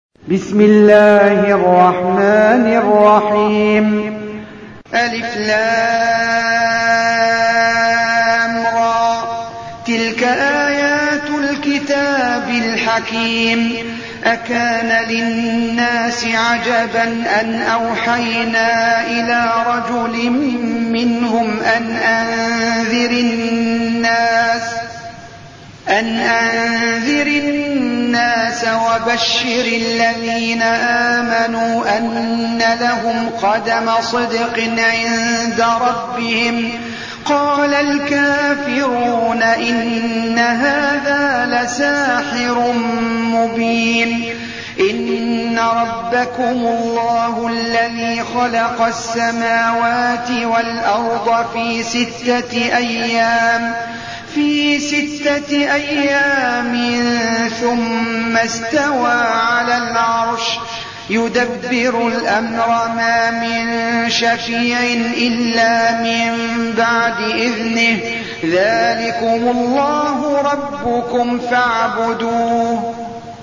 بسم الله الرحمن الرحيم. ألف لام را، تلك آيات الكتاب الحكيم. أكان للناس عجبا أن أوحينا إلى رجل منهم أن أنذر الناس وبشر الذين آمنوا أن لهم قدم صدق عند ربهم. قال الكافرون إن هذا لساحر مبين. إن ربكم الله الذي خلق السماوات والأرض في 6 أيام ثم استوى على العرش يدبر الأمر ما من شفيع إلا من بعد إذنه. ذلكم الله ربكم فاعبدوه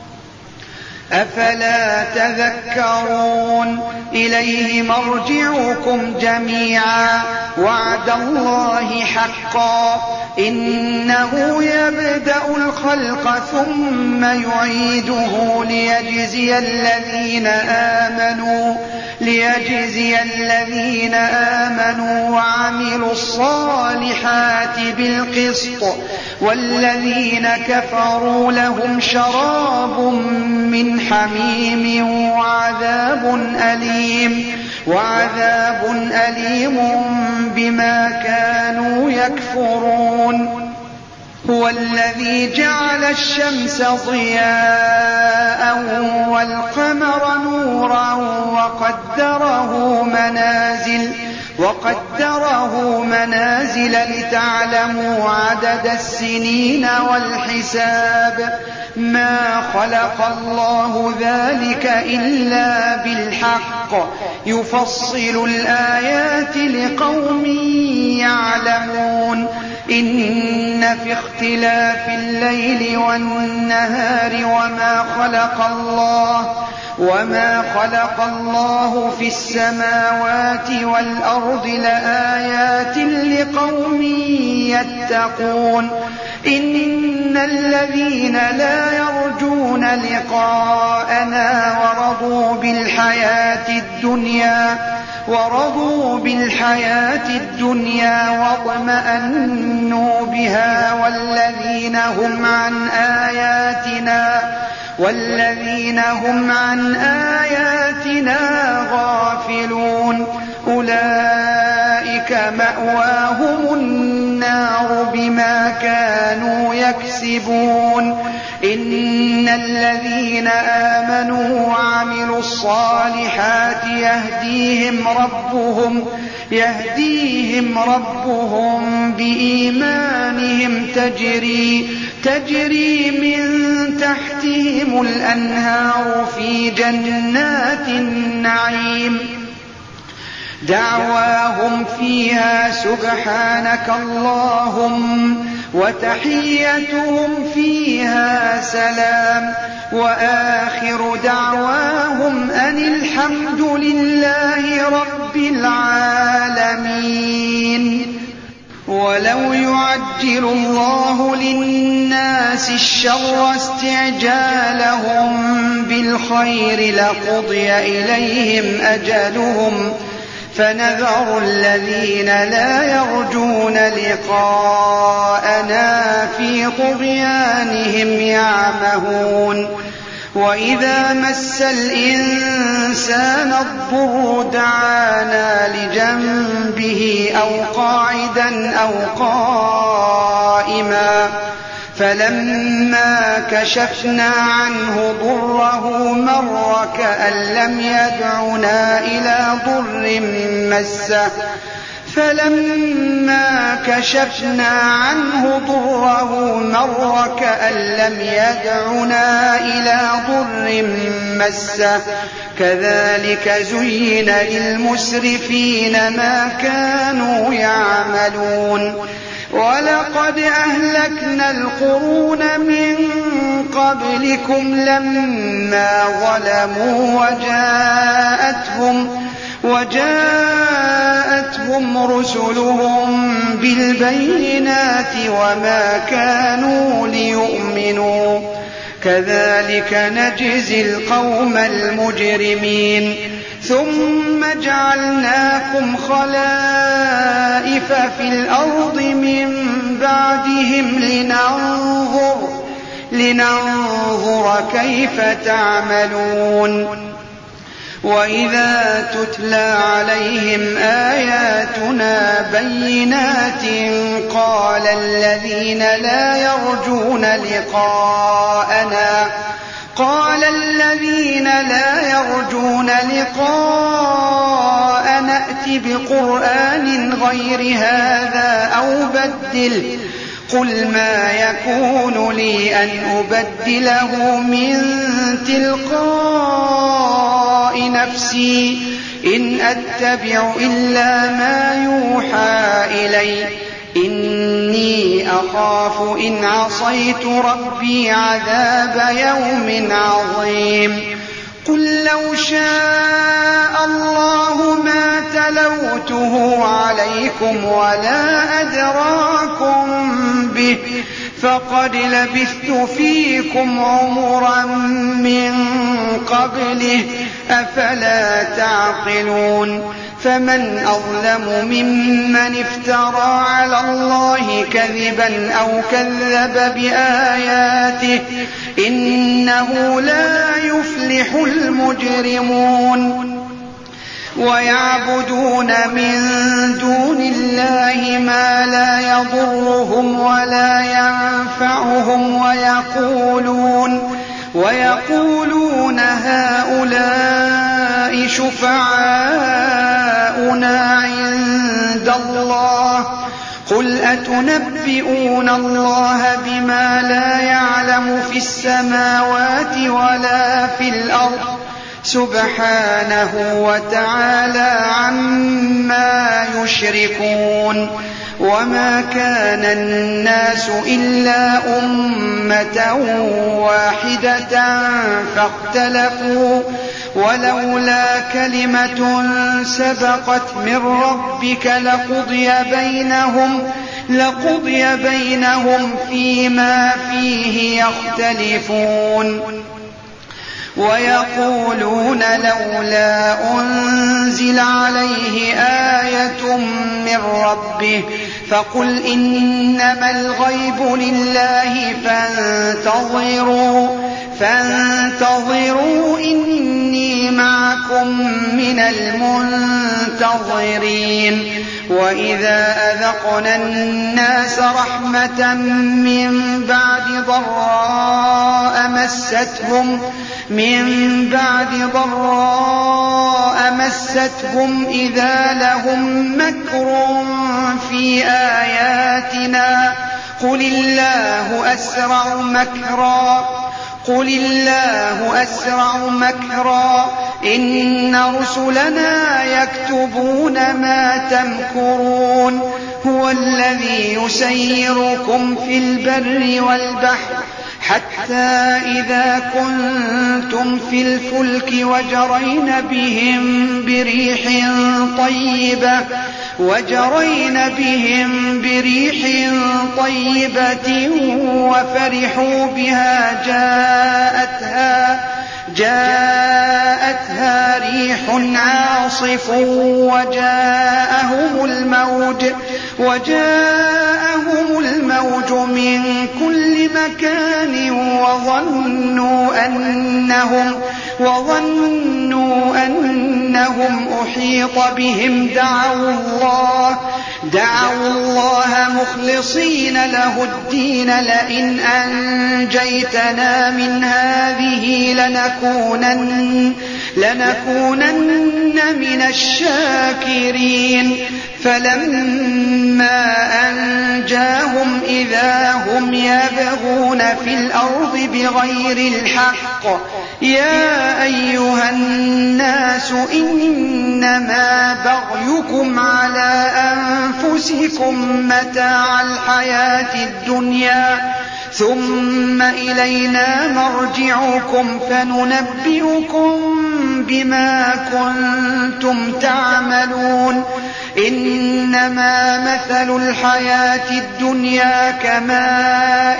أفلا تذكرون. إليه مرجعكم جميعا وعد الله حقا. إنه يبدأ الخلق ثم يعيده ليجزي الذين آمنوا وعملوا الصالحات بالقسط، والذين كفروا لهم شراب من حميم وعذاب أليم بما كانوا يكفرون. هو الذي جعل الشمس ضياء والقمر نورا وقدره منازل لتعلموا عدد السنين والحساب. ما خلق الله ذلك إلا بالحق يفصل الآيات لقوم يعلمون. إن في اختلاف الليل والنهار وما خلق الله في السماوات والأرض لآيات لقوم يتقون. إن الذين لا يرجون لقاءنا ورضوا بالحياة الدنيا واطمأنوا بها والذين هم عن آياتنا غافلون. أولئك مأواهم النار بما كانوا يكسبون. إن الذين آمنوا وعملوا الصالحات يهديهم ربهم بإيمانهم تجري من تحتهم الأنهار في جنات النعيم. دعواهم فيها سبحانك اللهم وتحيتهم فيها سلام. وآخر دعواهم أن الحمد لله رب العالمين. ولو يعجل الله للناس الشر استعجالهم بالخير لقضي إليهم أجلهم، فنذر الذين لا يرجون لقاءنا في طغيانهم يعمهون. وإذا مس الإنسان الضر دعانا لجنبه أو قاعدا أو قائما، فلما كشفنا عنه ضره مر كأن لم يدعنا إلى ضر مسه. فلما كشفنا عنه ضره مر كأن لم يدعنا إلى ضر مسه. كذلك زين للمسرفين ما كانوا يعملون. ولقد أهلكنا القرون من قبلكم لما ظلموا وجاءتهم رسلهم بالبينات وما كانوا ليؤمنوا كذلك نجزي القوم المجرمين ثم جعلناكم خلائف في الأرض من بعدهم لننظر كيف تعملون وإذا تتلى عليهم آياتنا بينات قال الذين لا يرجون لقاءنا ائت بقرآن غير هذا أو بدله قل ما يكون لي أن أبدله من تلقاء نفسي إن أتبع إلا ما يوحى إلي إني أخاف إن عصيت ربي عذاب يوم عظيم قل لو شاء الله ما تلوته عليكم ولا أدراكم به فقد لبثت فيكم عمرا من قبله أفلا تعقلون فمن أظلم ممن افترى على الله كذبا أو كذب بآياته إنه لا يفلح المجرمون ويعبدون من دون الله ما لا يضرهم ولا ينفعهم ويقولون هؤلاء شفعاؤنا عند الله قل أتنبئون الله بما لا يعلم في السماوات ولا في الأرض سبحانه وتعالى عما يشركون وما كان الناس إلا أمة واحدة فاختلفوا ولولا كلمة سبقت من ربك لقضي بينهم فيما فيه يختلفون ويقولون لولا أنزل عليه آية من ربه فقل إنما الغيب لله فانتظروا إني معكم من المنتظرين وإذا أذقنا الناس رحمة من بعد ضراء مستهم إذا لهم مكر في آياتنا قل الله أسرع مكرا إن رسلنا يكتبون ما تمكرون هو الذي يسيركم في البر والبحر حتى إذا كنتم في الفلك وجرين بهم بريح طيبة وفرحوا بها جاءتها ريح عاصف وجاءهم الموج من كل مكان وظنوا أنهم أحيط بهم دعوا الله مخلصين له الدين لئن أنجيتنا من هذه لنكونن من الشاكرين فلما أنجاهم إذا هم يبغون في الأرض بغير الحق يا أيها الناس إنما بغيكم على أنفسكم متاع الحياة الدنيا ثم إلينا مرجعكم فننبئكم بما كنتم تعملون إنما مثل الحياة الدنيا كماء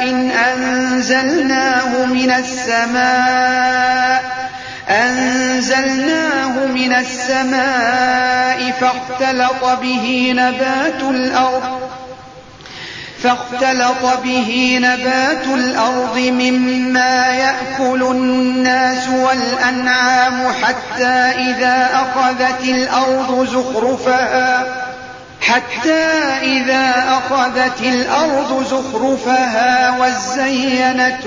أنزلناه من السماء فاختلط به نبات الأرض مما يأكل الناس والأنعام حتى إذا أخذت الأرض زخرفها وزينت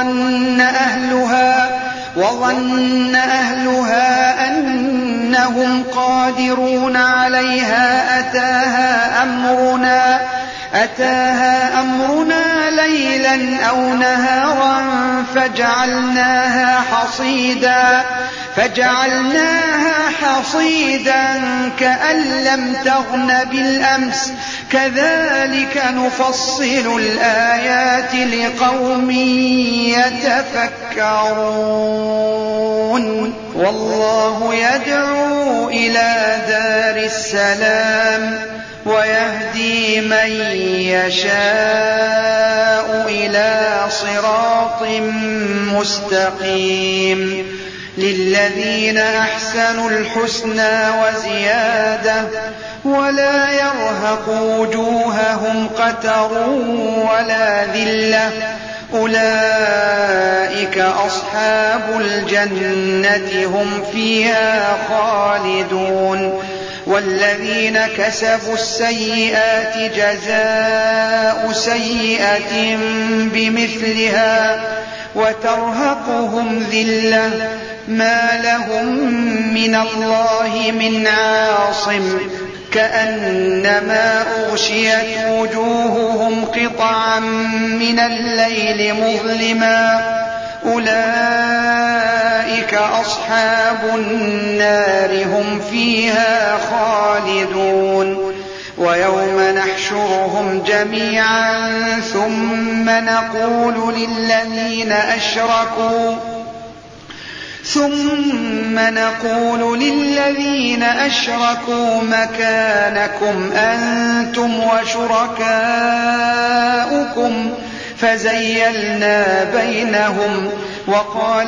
وظن أهلها أنهم قادرون عليها أتاها أمرنا ليلا أو نهارا فجعلناها حصيدا كأن لم تغن بالأمس كذلك نفصل الآيات لقوم يتفكرون والله يدعو إلى دار السلام ويهدي من يشاء إلى صراط مستقيم للذين أحسنوا الحسنى وزيادة ولا يرهق وجوههم قتر ولا ذلة أولئك أصحاب الجنة هم فيها خالدون والذين كسبوا السيئات جزاء سيئة بمثلها وترهقهم ذلة ما لهم من الله من عاصم كأنما أغشيت وجوههم قطعا من الليل مظلما أولئك أصحاب النار هم فيها خالدون ويوم نحشرهم جميعا ثم نقول للذين أشركوا مكانكم أنتم وشركاؤكم فزيلنا بينهم وقال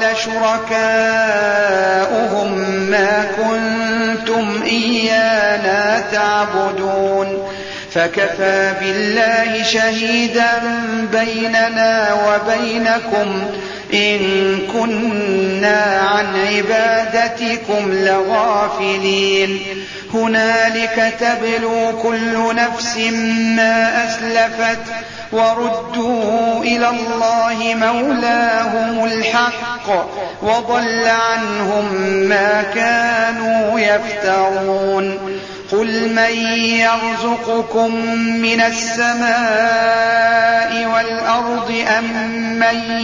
شركاؤهم ما كنتم إيانا تعبدون فكفى بالله شهيدا بيننا وبينكم إن كنا عن عبادتكم لغافلين هنالك تبلو كل نفس ما أسلفت وردوا إلى الله مولاهم الحق وضل عنهم ما كانوا يفترون قل من يرزقكم من السماء والأرض أمن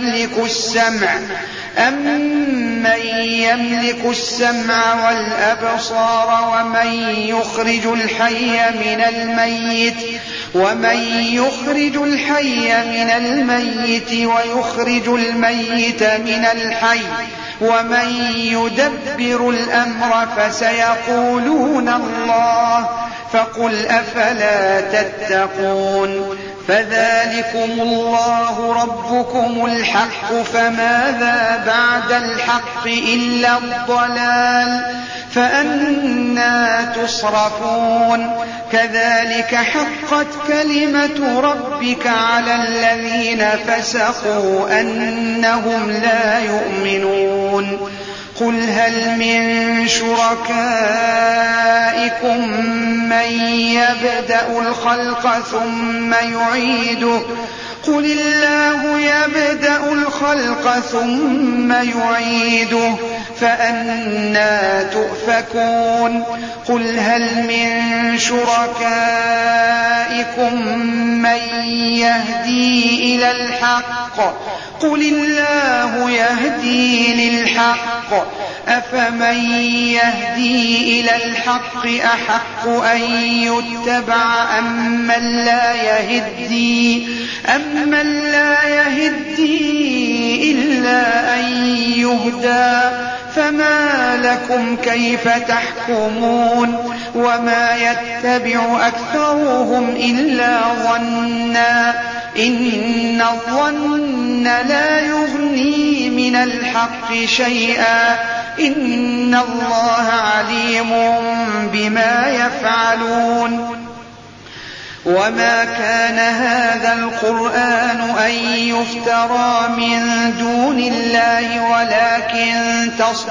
يملك السمع والأبصار ومن يخرج الحي من الميت ويخرج الميت من الحي ومن يدبر الأمر فسيقولون الله فقل أفلا تتقون فذلكم الله ربكم الحق فماذا بعد الحق إلا الضلال فأنى تصرفون كذلك حقت كلمة ربك على الذين فسقوا أنهم لا يؤمنون قل هل من شركائكم من يبدأ الخلق ثم يعيده قل الله يبدأ الخلق ثم يعيده فأنى تؤفكون قل هل من شركائكم من يهدي إلى الحق قل الله يهدي للحق أفمن يهدي إلى الحق أحق أن يتبع أمن لا يهدي إلا أن يهدى فما لكم كيف تحكمون وما يتبع أكثرهم إلا ظنا إن الظن لا يغني من الحق شيئا إن الله عليم بما يفعلون وما كان هذا القرآن أن يفترى من دون الله ولكن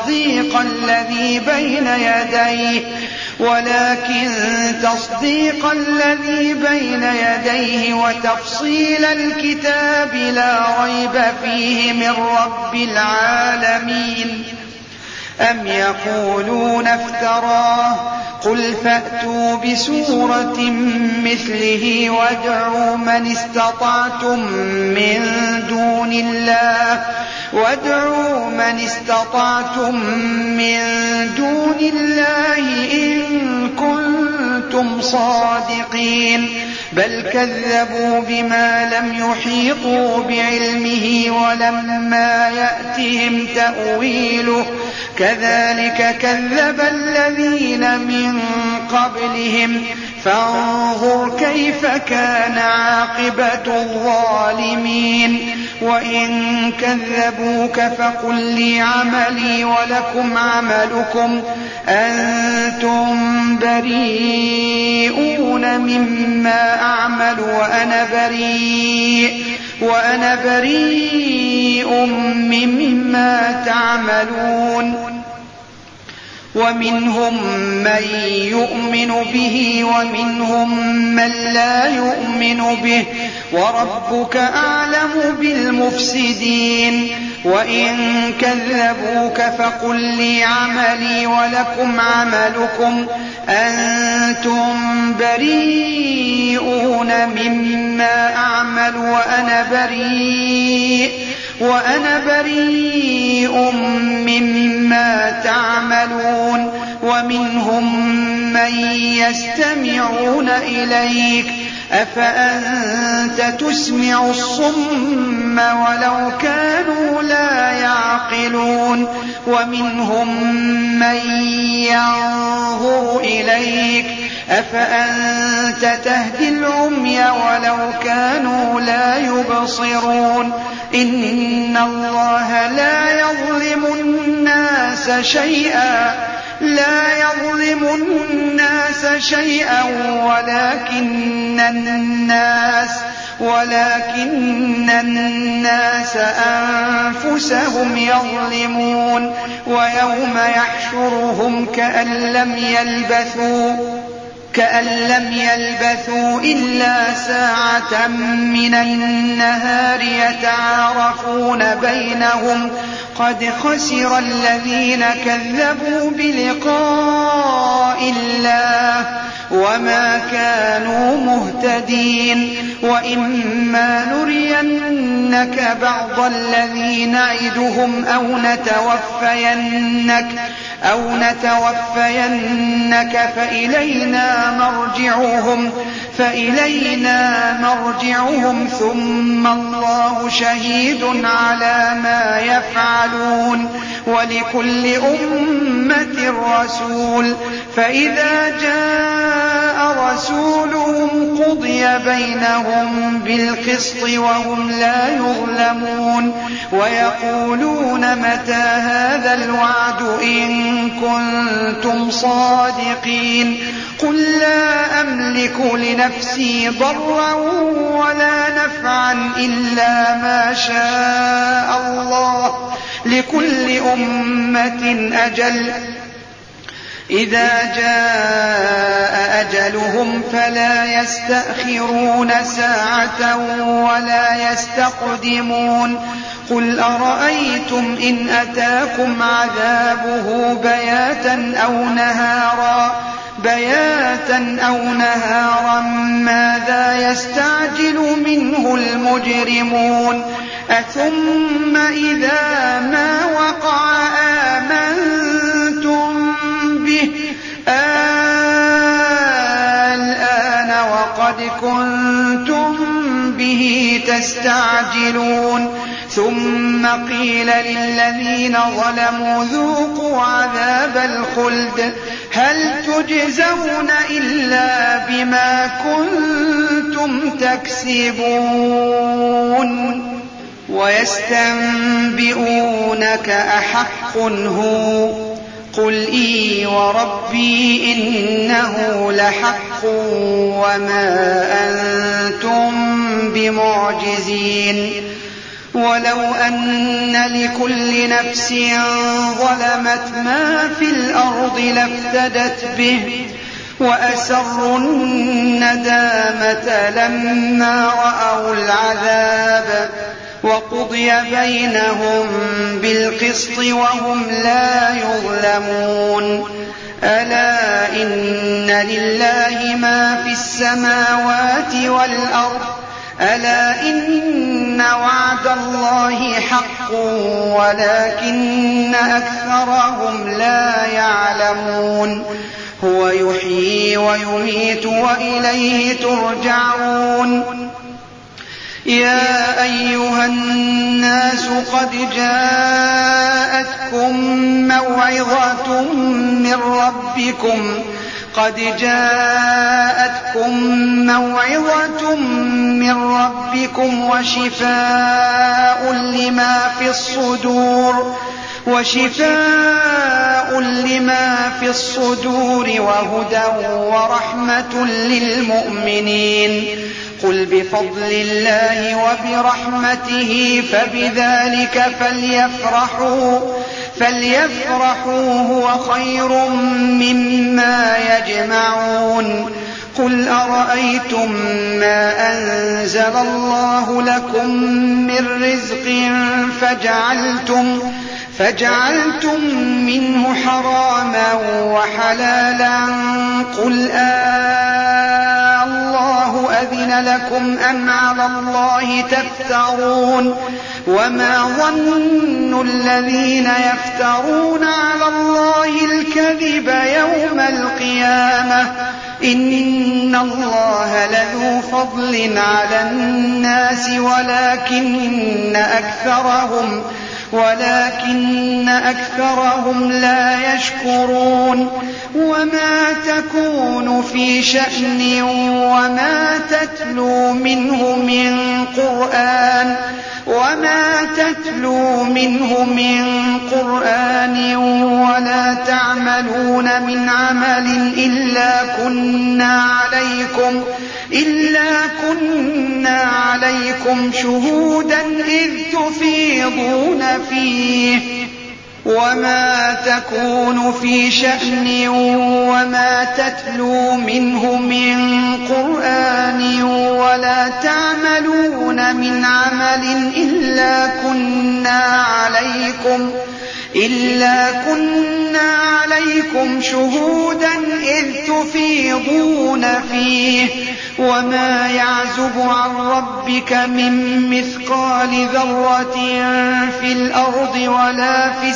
تصديق الذي بين يديه وتفصيل الكتاب لا ريب فيه من رب العالمين أم يقولون افتراه قل فأتوا بسورة مثله وادعوا من استطعتم من دون الله إن كنتم صادقين بل كذبوا بما لم يحيطوا بعلمه ولما يأتهم تأويله كذلك كذب الذين من قبلهم فانظر كيف كان عاقبة الظالمين وإن كذبوك فقل لي عملي ولكم عملكم أنتم بريئون مما أعمل وأنا بريء مما تعملون ومنهم من يؤمن به ومنهم من لا يؤمن به وربك أعلم بالمفسدين وإن كذبوك فقل لي عملي ولكم عملكم أنتم بريئون مما أعمل وأنا بريء مما تعملون ومنهم من يستمعون إليك أفأنت تسمع الصم ولو كانوا لا يعقلون ومنهم من ينظر إليك أفأنت تهدي العمي ولو كانوا لا يبصرون إن الله لا يظلم الناس شيئا ولكن الناس أنفسهم يظلمون ويوم يحشرهم كأن لم يلبثوا إلا ساعة من النهار يتعارفون بينهم قد خسر الذين كذبوا بلقاء الله وما كانوا مهتدين وإما نرينك بعض الذي نعدهم أو نتوفينك فإلينا مرجعهم ثم الله شهيد على ما يفعلون ولكل أمة رسول فإذا جاء رسولهم قضي بينهم بالقسط وهم لا يظلمون ويقولون متى هذا الوعد إن كنتم صادقين قل لا أملك لنفسي ضرا ولا نفعا إلا ما شاء الله لكل أمة أجل إذا جاء أجلهم فلا يستأخرون ساعة ولا يستقدمون قل أرأيتم إن أتاكم عذابه بياتا أو نهارا ماذا يستعجل منه المجرمون أثم إذا ما وقع آمنتم كنتم به تستعجلون ثم قيل للذين ظلموا ذوقوا عذاب الخلد هل تجزون إلا بما كنتم تكسبون ويستنبئونك أحق هو قل إي وربي إنه لحق وما أنتم بمعجزين ولو أن لكل نفس ظلمت ما في الأرض لافتدت به وأسروا الندامة لما رأوا العذاب وقضي بينهم بالقسط وهم لا يظلمون ألا إن لله ما في السماوات والأرض ألا إن وعد الله حق ولكن أكثرهم لا يعلمون هو يحيي ويميت وإليه ترجعون يا أيها الناس قد جاءتكم موعظة من ربكم وشفاء لما في الصدور وهدى ورحمة للمؤمنين قل بفضل الله وبرحمته فبذلك فليفرحوا هو خير مما يجمعون قل أرأيتم ما أنزل الله لكم من رزق فجعلتم منه حراما وحلالا قل الله أذن لكم أم على الله تفترون وما ظن الذين يفترون على الله الكذب يوم القيامة إن الله لذو فضل على الناس ولكن أكثرهم لا يشكرون وما تكون في شأن وما تتلو منه من قرآن ولا تعملون من عمل إلا كنا عليكم شهودا إذ تفيضون فيه وما تكون في شأن وما تتلو منه من قرآن ولا تعملون من عمل إلا كنا عليكم شهودا إذ تفيضون فيه وما يعزب عن ربك من مثقال ذرة في الأرض ولا في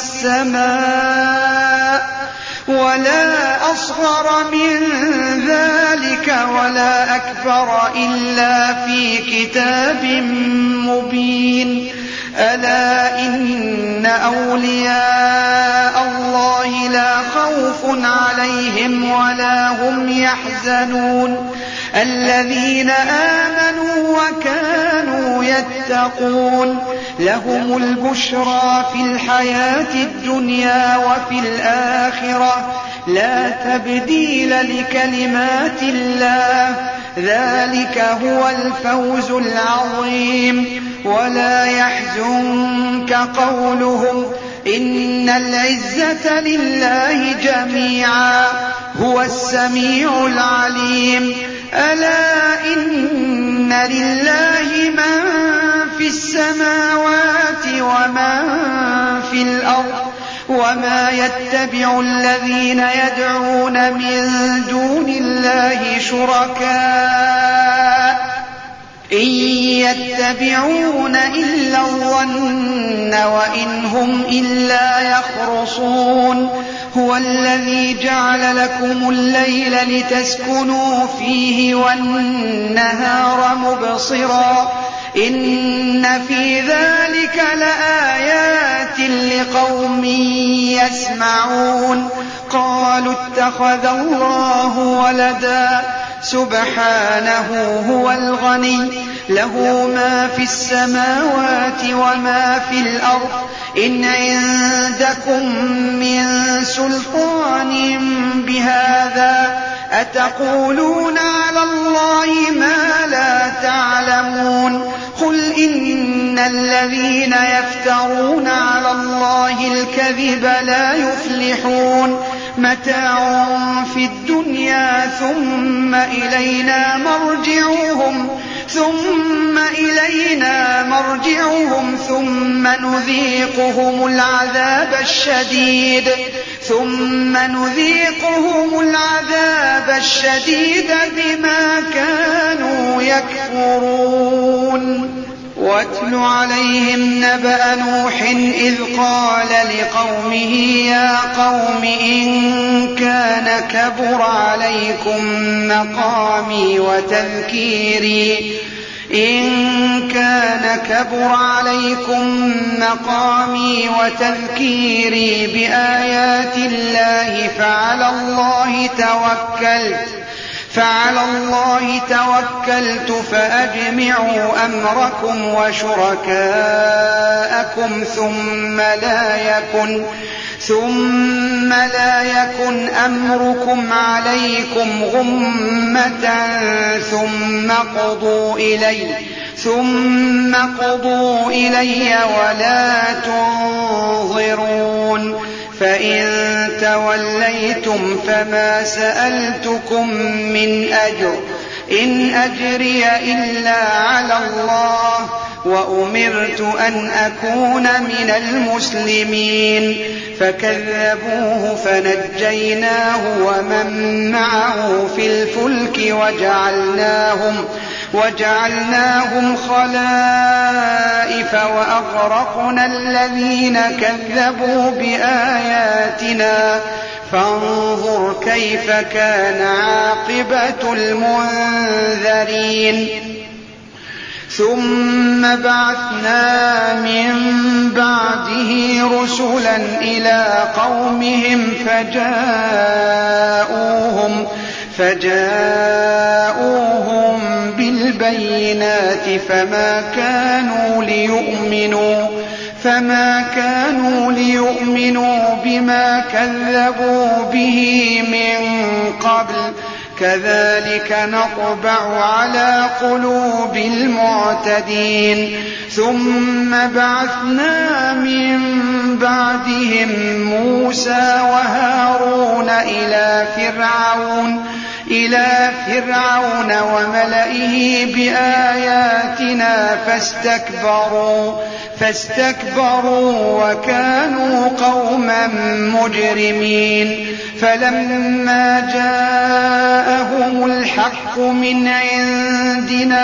السماء ولا أصغر من ذلك ولا أكبر إلا في كتاب مبين ألا إن أولياء الله لا خوف عليهم ولا هم يحزنون الذين آمنوا وكانوا يتقون لهم البشرى في الحياة الدنيا وفي الآخرة لا تبديل لكلمات الله ذلك هو الفوز العظيم ولا يحزنك قولهم إن العزة لله جميعا هو السميع العليم ألا إن لله من في السماوات ومن في الأرض وما يتبع الذين يدعون من دون الله شركاء إن يتبعون إلا الظن وإن هم إلا يخرصون هو الذي جعل لكم الليل لتسكنوا فيه والنهار مبصرا إن في ذلك لآيات لقوم يسمعون قالوا اتخذ الله ولدا سبحانه هو الغني له ما في السماوات وما في الأرض إن عندكم من سلطان بهذا أتقولون على الله ما لا تعلمون قل إن الذين يفترون على الله الكذب لا يفلحون متاع في الدنيا ثم إلينا مرجعهم ثم نذيقهم العذاب الشديد بما كانوا يكفرون واتل عليهم نبأ نوح إذ قال لقومه يا قوم إن كان كبر عليكم مقامي وتذكيري بآيات الله فعلى الله توكلت فأجمعوا أمركم وشركاءكم ثم لا يكن أمركم عليكم غمة ثم قضوا إلي ولا تنظرون فإن توليتم فما سألتكم من أجر إن أجري إلا على الله وأمرت أن أكون من المسلمين فكذبوه فنجيناه ومن معه في الفلك وجعلناهم خلائف وأغرقنا الذين كذبوا بآياتنا فانظر كيف كان عاقبة المنذرين ثم بعثنا من بعده رسلا إلى قومهم فجاءوهم بالبينات فما كانوا ليؤمنوا بما كذبوا به من قبل كذلك نطبع على قلوب المعتدين ثم بعثنا من بعدهم موسى وهارون إلى فرعون وملئه بآياتنا فاستكبروا وكانوا قوما مجرمين فلما جاءهم الحق من عندنا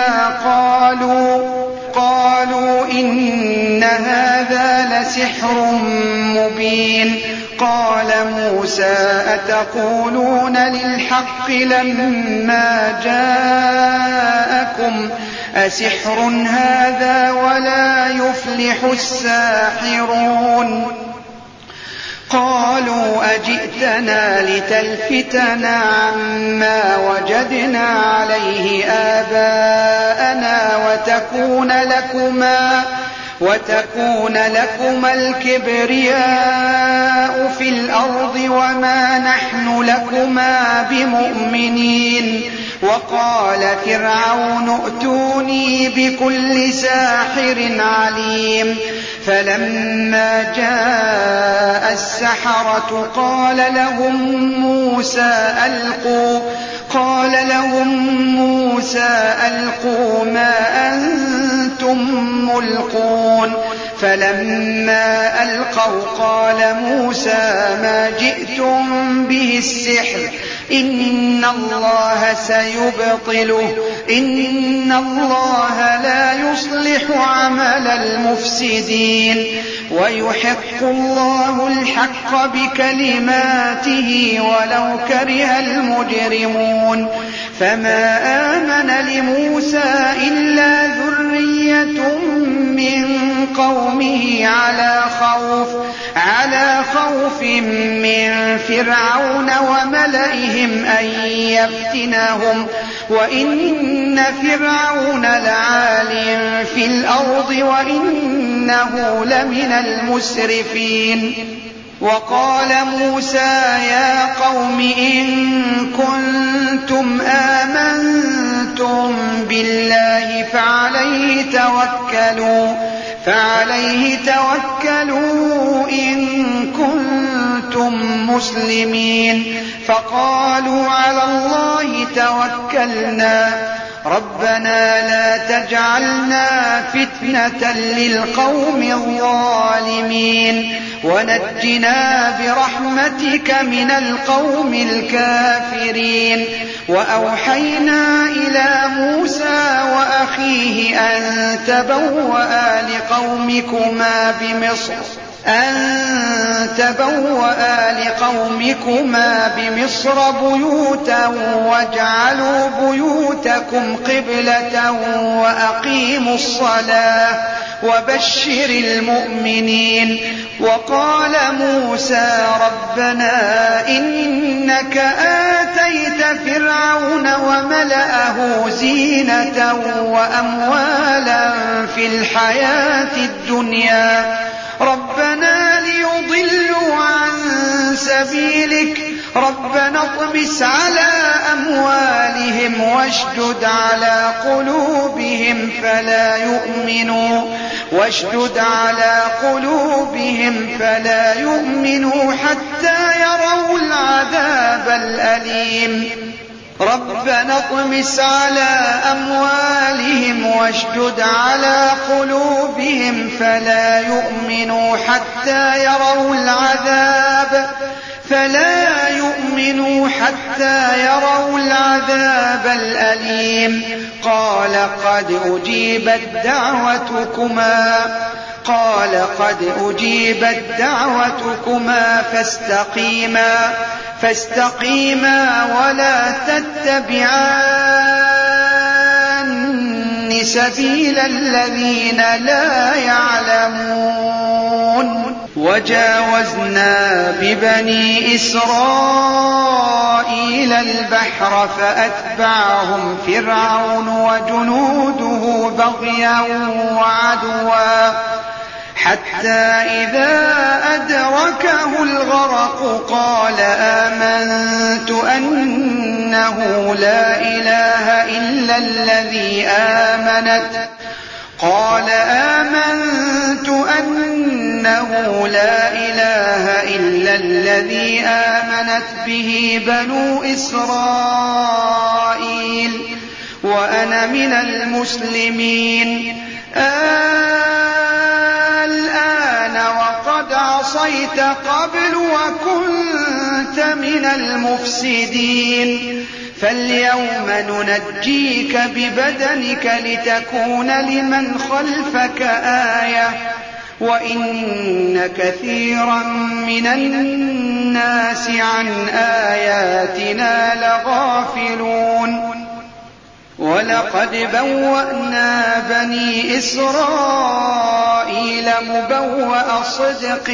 قالوا إن هذا لسحر مبين قال موسى أتقولون للحق لما جاءكم أسحر هذا ولا يفلح الساحرون قالوا أجئتنا لتلفتنا عما وجدنا عليه آباءنا وتكون لكما الكبرياء في الأرض وما نحن لكما بمؤمنين وقال فرعون ائتوني بكل ساحر عليم فلما جاء السحرة قال لهم موسى ألقوا ما أنتم ملقون فلما ألقوا قال موسى ما جئتم به السحر إن الله سيبطله إن الله لا يصلح عمل المفسدين ويحق الله الحق بكلماته ولو كره المجرمون فما آمن لموسى إلا ذرية من قومه على خوف من فرعون وملئهم أن يفتنهم وإن فرعون لعال في الأرض وإنه لمن المسرفين وقال موسى يا قوم إن كنتم آمنتم بالله فعليه توكلوا إن كنتم مسلمين فقالوا على الله توكلنا ربنا لا تجعلنا فتنة للقوم الظالمين ونجنا برحمتك من القوم الكافرين وأوحينا إلى موسى وأخيه أن تبوأ لقومكما بمصر بيوتا واجعلوا بيوتكم قبلة وأقيموا الصلاة وبشر المؤمنين وقال موسى ربنا إنك آتيت فرعون وملأه زينة وأموالا في الحياة الدنيا ربنا ليضلوا عن سبيلك ربنا اطمس على أموالهم واشدد على قلوبهم فلا يؤمنوا حتى يروا العذاب الأليم ربنا اطمس على أموالهم واشدد على قلوبهم فلا يؤمنوا حتى يروا العذاب الأليم قال قد أجيبت دعوتكما فاستقيما ولا تتبعان سبيل الذين لا يعلمون وجاوزنا ببني إسرائيل البحر فأتبعهم فرعون وجنوده بغيا وعدوا حتى إذا أدركه الغرق قال آمنت أنه لا إله إلا الذي آمنت به بنو إسرائيل وأنا من المسلمين الآن وقد عصيت قبل وكنت من المفسدين فاليوم ننجيك ببدنك لتكون لمن خلفك آية وإن كثيرا من الناس عن آياتنا لغافلون ولقد بوأنا بني إسرائيل مبوأ صدق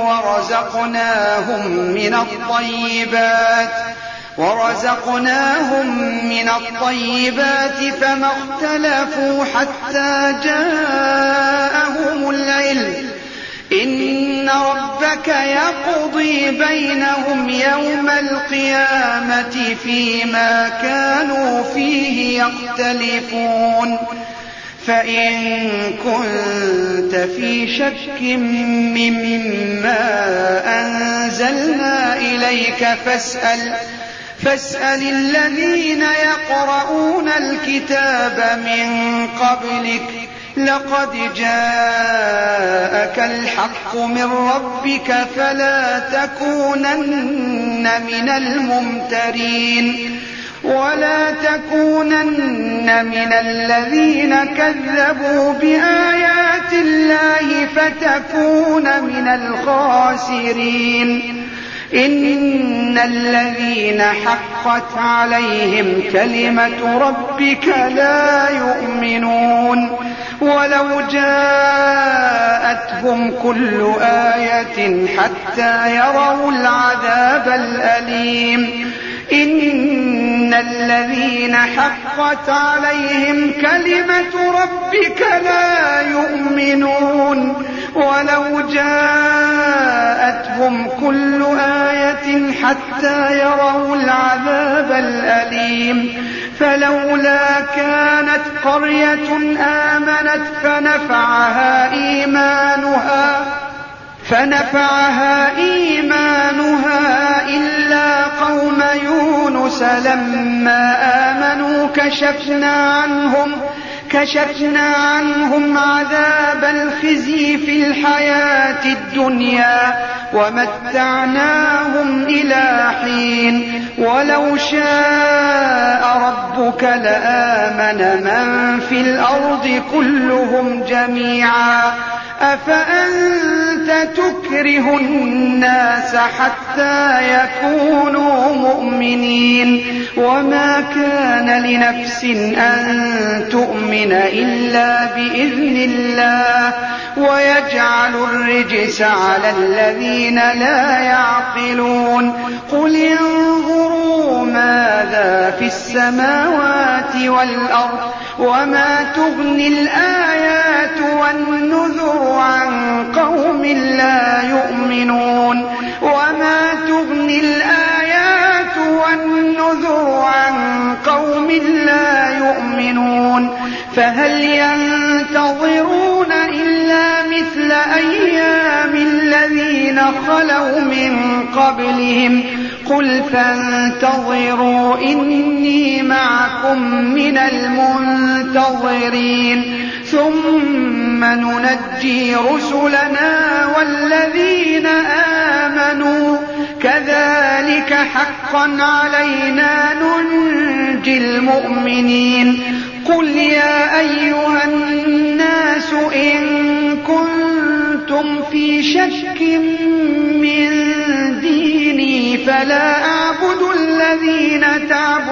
ورزقناهم من الطيبات فما اختلفوا حتى جاءهم العلم إن ربك يقضي بينهم يوم القيامة فيما كانوا فيه يختلفون فإن كنت في شك مما أنزلنا إليك فاسأل الذين يقرؤون الكتاب من قبلك لقد جاءك الحق من ربك فلا تكونن من الممترين ولا تكونن من الذين كذبوا بآيات الله فتكون من الخاسرين. إن الذين حقت عليهم كلمة ربك لا يؤمنون ولو جاءتهم كل آية حتى يروا العذاب الأليم. إن الذين حقت عليهم كلمة ربك لا يؤمنون ولو جاءتهم كل آية حتى يروا العذاب الأليم. فلولا كانت قرية آمنت فنفعها إيمانها إلا قوم يونس لما آمنوا كشفنا عنهم عذاب الخزي في الحياة الدنيا ومتعناهم إلى حين. ولو شاء ربك لآمن من في الأرض كلهم جميعا أفأنت تكره الناس حتى يكونوا مؤمنين. وما كان لنفس أن تؤمن إلا بإذن الله ويجعل الرجس على الذين لا يعقلون. قل انظروا ماذا في السماوات والأرض وما تغني الآيات والنذر عن قوم لا يؤمنون. وما تغني الآيات والنذر عن قوم لا يؤمنون. فهل ينتظرون إلا مثل أيام الذين خلوا من قبلهم قل فانتظروا إني معكم من المنتظرين ثم ننجي رسلنا والذين آمنوا كذلك حقا علينا ننجي المؤمنين. قل يا أيها الناس إن كنتم في شك من ديني فلا أعبد الذين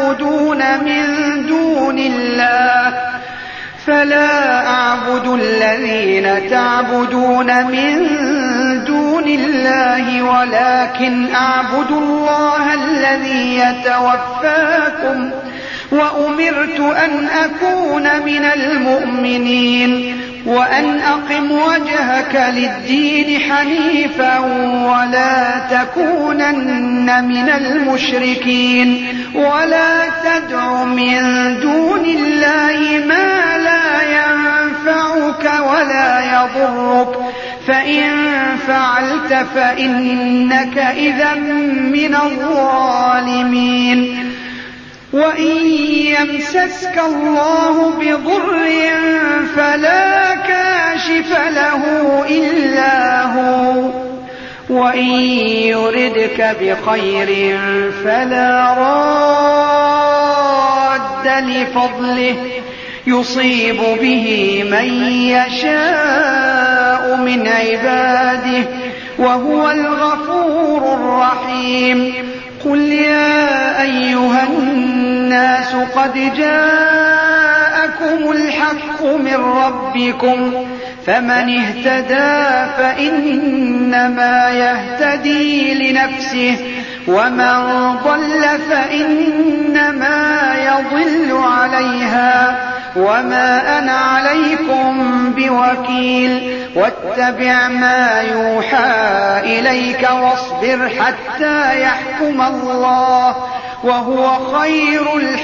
تعبدون من دون الله ولكن أعبد الله الذي يتوفاكم وأمرت أن أكون من المؤمنين وأن أقم وجهك للدين حنيفا ولا تكونن من المشركين ولا تدع من دون الله ما لا ينفعك ولا يضرك فإن فعلت فإنك إذا من الظالمين. وإن يمسسك الله بضر فلا كاشف له إلا هو وإن يردك بخير فلا راد لفضله يصيب به من يشاء من عباده وهو الغفور الرحيم. قل يا أيها الناس قد جاءكم الحق من ربكم فمن اهتدى فإنما يهتدي لنفسه ومن ضل فإنما يضل عليها وما أنا عليكم بوكيل. واتبع ما يوحى إليك واصبر حتى يحكم الله وهو خير